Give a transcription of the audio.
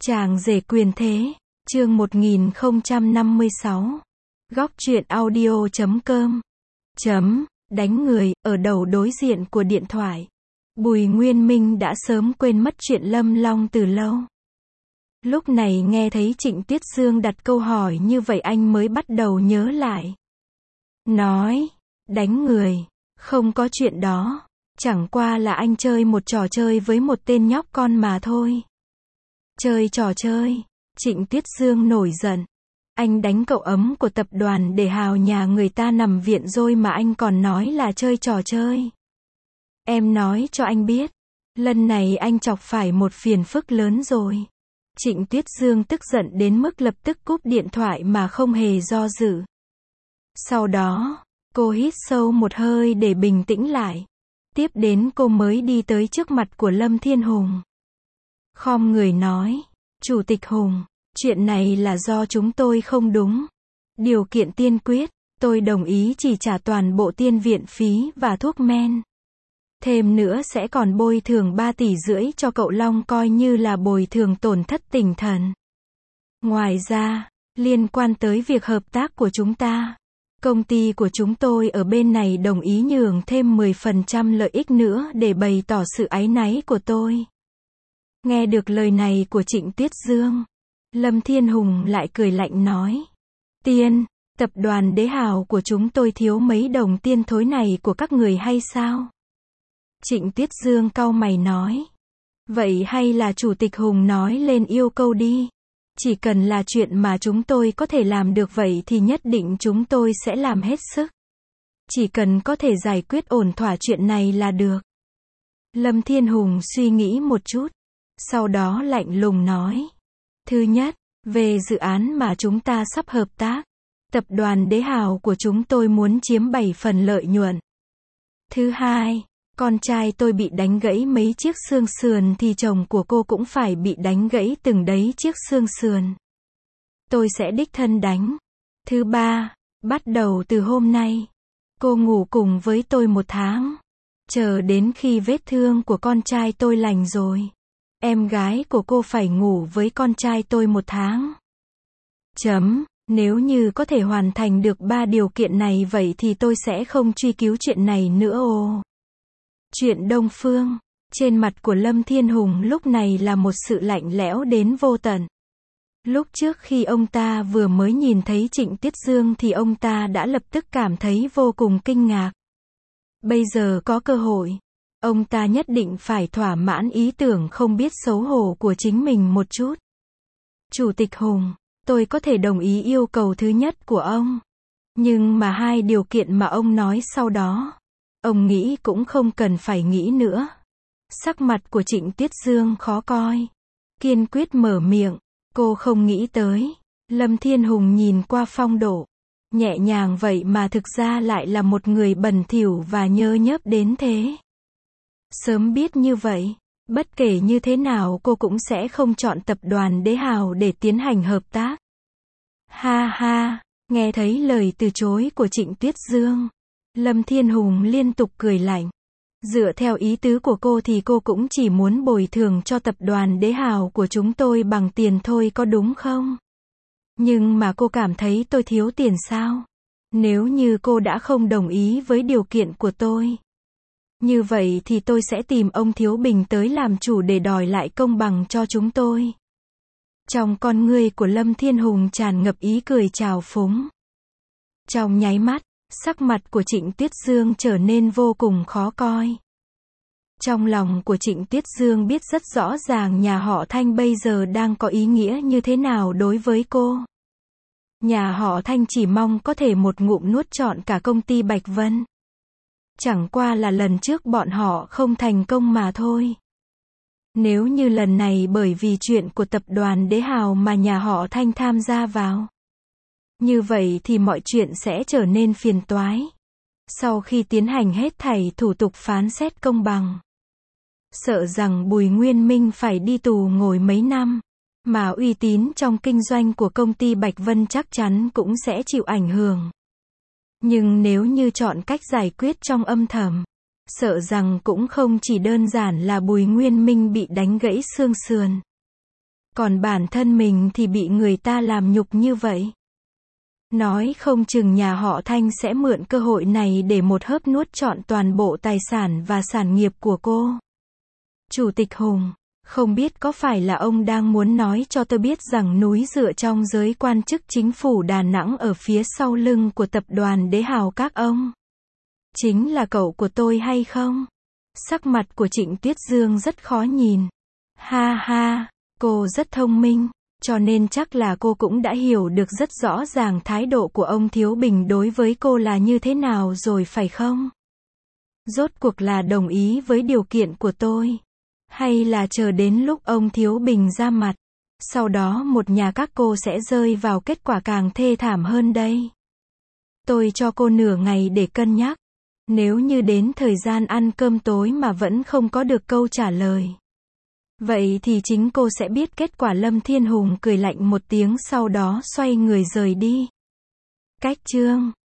Chàng rể quyền thế, chương 1056. Góc truyện audio.com. Đánh người, ở đầu đối diện của điện thoại. Bùi Nguyên Minh đã sớm quên mất chuyện Lâm Long từ lâu. Lúc này nghe thấy Trịnh Tuyết Dương đặt câu hỏi như vậy anh mới bắt đầu nhớ lại. Nói, đánh người, không có chuyện đó. Chẳng qua là anh chơi một trò chơi với một tên nhóc con mà thôi. Chơi trò chơi, Trịnh Tuyết Dương nổi giận. Anh đánh cậu ấm của tập đoàn để hào nhà người ta nằm viện rồi mà anh còn nói là chơi trò chơi. Em nói cho anh biết, lần này anh chọc phải một phiền phức lớn rồi. Trịnh Tuyết Dương tức giận đến mức lập tức cúp điện thoại mà không hề do dự. Sau đó, cô hít sâu một hơi để bình tĩnh lại. Tiếp đến cô mới đi tới trước mặt của Lâm Thiên Hùng. Khom người nói, Chủ tịch Hùng, chuyện này là do chúng tôi không đúng. Điều kiện tiên quyết, tôi đồng ý chỉ trả toàn bộ tiền viện phí và thuốc men. Thêm nữa sẽ còn bồi thường 3,5 tỷ cho cậu Long coi như là bồi thường tổn thất tinh thần. Ngoài ra, liên quan tới việc hợp tác của chúng ta, công ty của chúng tôi ở bên này đồng ý nhường thêm 10% lợi ích nữa để bày tỏ sự áy náy của tôi. Nghe được lời này của Trịnh Tuyết Dương, Lâm Thiên Hùng lại cười lạnh nói. Tiên, tập đoàn Đế Hào của chúng tôi thiếu mấy đồng tiền thối này của các người hay sao? Trịnh Tuyết Dương cau mày nói. Vậy hay là Chủ tịch Hùng nói lên yêu cầu đi. Chỉ cần là chuyện mà chúng tôi có thể làm được vậy thì nhất định chúng tôi sẽ làm hết sức. Chỉ cần có thể giải quyết ổn thỏa chuyện này là được. Lâm Thiên Hùng suy nghĩ một chút. Sau đó lạnh lùng nói. Thứ nhất, về dự án mà chúng ta sắp hợp tác, tập đoàn Đế Hào của chúng tôi muốn chiếm 7 phần lợi nhuận. Thứ hai, con trai tôi bị đánh gãy mấy chiếc xương sườn thì chồng của cô cũng phải bị đánh gãy từng đấy chiếc xương sườn. Tôi sẽ đích thân đánh. Thứ ba, bắt đầu từ hôm nay, cô ngủ cùng với tôi 1 tháng. Chờ đến khi vết thương của con trai tôi lành rồi, em gái của cô phải ngủ với con trai tôi 1 tháng. Nếu như có thể hoàn thành được 3 điều kiện này vậy thì tôi sẽ không truy cứu chuyện này nữa ồ. Chuyện Đông Phương, trên mặt của Lâm Thiên Hùng lúc này là một sự lạnh lẽo đến vô tận. Lúc trước khi ông ta vừa mới nhìn thấy Trịnh Tuyết Dương thì ông ta đã lập tức cảm thấy vô cùng kinh ngạc. Bây giờ có cơ hội, ông ta nhất định phải thỏa mãn ý tưởng không biết xấu hổ của chính mình một chút. Chủ tịch Hùng, tôi có thể đồng ý yêu cầu thứ nhất của ông. Nhưng mà 2 điều kiện mà ông nói sau đó, ông nghĩ cũng không cần phải nghĩ nữa. Sắc mặt của Trịnh Tuyết Dương khó coi. Kiên quyết mở miệng. Cô không nghĩ tới. Lâm Thiên Hùng nhìn qua phong độ. Nhẹ nhàng vậy mà thực ra lại là một người bẩn thỉu và nhơ nhớp đến thế. Sớm biết như vậy, bất kể như thế nào cô cũng sẽ không chọn tập đoàn Đế Hào để tiến hành hợp tác. Ha ha, nghe thấy lời từ chối của Trịnh Tuyết Dương, Lâm Thiên Hùng liên tục cười lạnh. Dựa theo ý tứ của cô thì cô cũng chỉ muốn bồi thường cho tập đoàn Đế Hào của chúng tôi bằng tiền thôi có đúng không? Nhưng mà cô cảm thấy tôi thiếu tiền sao? Nếu như cô đã không đồng ý với điều kiện của tôi, như vậy thì tôi sẽ tìm ông Thiếu Bình tới làm chủ để đòi lại công bằng cho chúng tôi. Trong con ngươi của Lâm Thiên Hùng tràn ngập ý cười trào phúng. Trong nháy mắt, sắc mặt của Trịnh Tuyết Dương trở nên vô cùng khó coi. Trong lòng của Trịnh Tuyết Dương biết rất rõ ràng nhà họ Thanh bây giờ đang có ý nghĩa như thế nào đối với cô. Nhà họ Thanh chỉ mong có thể một ngụm nuốt trọn cả công ty Bạch Vân. Chẳng qua là lần trước bọn họ không thành công mà thôi. Nếu như lần này bởi vì chuyện của tập đoàn Đế Hào mà nhà họ Thanh tham gia vào, như vậy thì mọi chuyện sẽ trở nên phiền toái. Sau khi tiến hành hết thảy thủ tục phán xét công bằng, sợ rằng Bùi Nguyên Minh phải đi tù ngồi mấy năm, mà uy tín trong kinh doanh của công ty Bạch Vân chắc chắn cũng sẽ chịu ảnh hưởng. Nhưng nếu như chọn cách giải quyết trong âm thầm, sợ rằng cũng không chỉ đơn giản là Bùi Nguyên Minh bị đánh gãy xương sườn. Còn bản thân mình thì bị người ta làm nhục như vậy. Nói không chừng nhà họ Thanh sẽ mượn cơ hội này để một hớp nuốt trọn toàn bộ tài sản và sản nghiệp của cô. Chủ tịch Hùng, không biết có phải là ông đang muốn nói cho tôi biết rằng núi dựa trong giới quan chức chính phủ Đà Nẵng ở phía sau lưng của tập đoàn Đế Hào các ông chính là cậu của tôi hay không? Sắc mặt của Trịnh Tuyết Dương rất khó nhìn. Ha ha, cô rất thông minh, cho nên chắc là cô cũng đã hiểu được rất rõ ràng thái độ của ông Thiếu Bình đối với cô là như thế nào rồi phải không? Rốt cuộc là đồng ý với điều kiện của tôi, hay là chờ đến lúc ông Thiếu Bình ra mặt, sau đó một nhà các cô sẽ rơi vào kết quả càng thê thảm hơn đây? Tôi cho cô nửa ngày để cân nhắc. Nếu như đến thời gian ăn cơm tối mà vẫn không có được câu trả lời, vậy thì chính cô sẽ biết kết quả. Lâm Thiên Hùng cười lạnh một tiếng sau đó xoay người rời đi. Cách chương